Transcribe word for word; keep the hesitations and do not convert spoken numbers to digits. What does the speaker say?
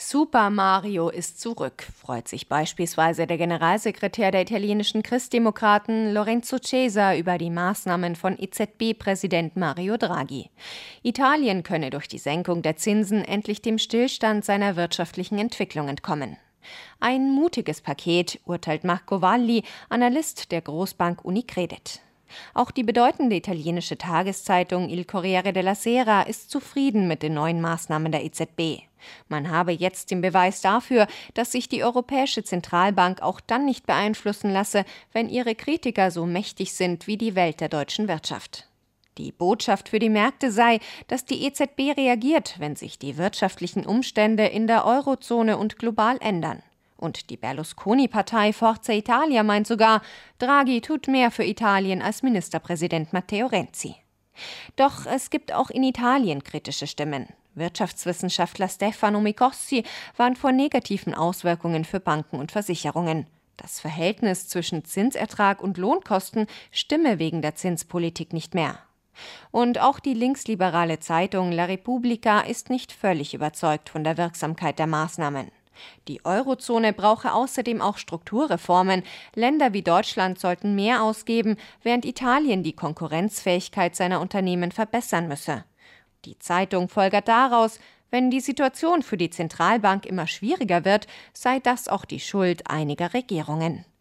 Super Mario ist zurück, freut sich beispielsweise der Generalsekretär der italienischen Christdemokraten Lorenzo Cesa über die Maßnahmen von E Z B-Präsident Mario Draghi. Italien könne durch die Senkung der Zinsen endlich dem Stillstand seiner wirtschaftlichen Entwicklung entkommen. Ein mutiges Paket, urteilt Marco Valli, Analyst der Großbank Unicredit. Auch die bedeutende italienische Tageszeitung Il Corriere della Sera ist zufrieden mit den neuen Maßnahmen der E Z B. Man habe jetzt den Beweis dafür, dass sich die Europäische Zentralbank auch dann nicht beeinflussen lasse, wenn ihre Kritiker so mächtig sind wie die Welt der deutschen Wirtschaft. Die Botschaft für die Märkte sei, dass die E Z B reagiert, wenn sich die wirtschaftlichen Umstände in der Eurozone und global ändern. Und die Berlusconi-Partei Forza Italia meint sogar, Draghi tut mehr für Italien als Ministerpräsident Matteo Renzi. Doch es gibt auch in Italien kritische Stimmen. Wirtschaftswissenschaftler Stefano Micossi warnt vor negativen Auswirkungen für Banken und Versicherungen. Das Verhältnis zwischen Zinsertrag und Lohnkosten stimme wegen der Zinspolitik nicht mehr. Und auch die linksliberale Zeitung La Repubblica ist nicht völlig überzeugt von der Wirksamkeit der Maßnahmen. Die Eurozone brauche außerdem auch Strukturreformen. Länder wie Deutschland sollten mehr ausgeben, während Italien die Konkurrenzfähigkeit seiner Unternehmen verbessern müsse. Die Zeitung folgert daraus, wenn die Situation für die Zentralbank immer schwieriger wird, sei das auch die Schuld einiger Regierungen.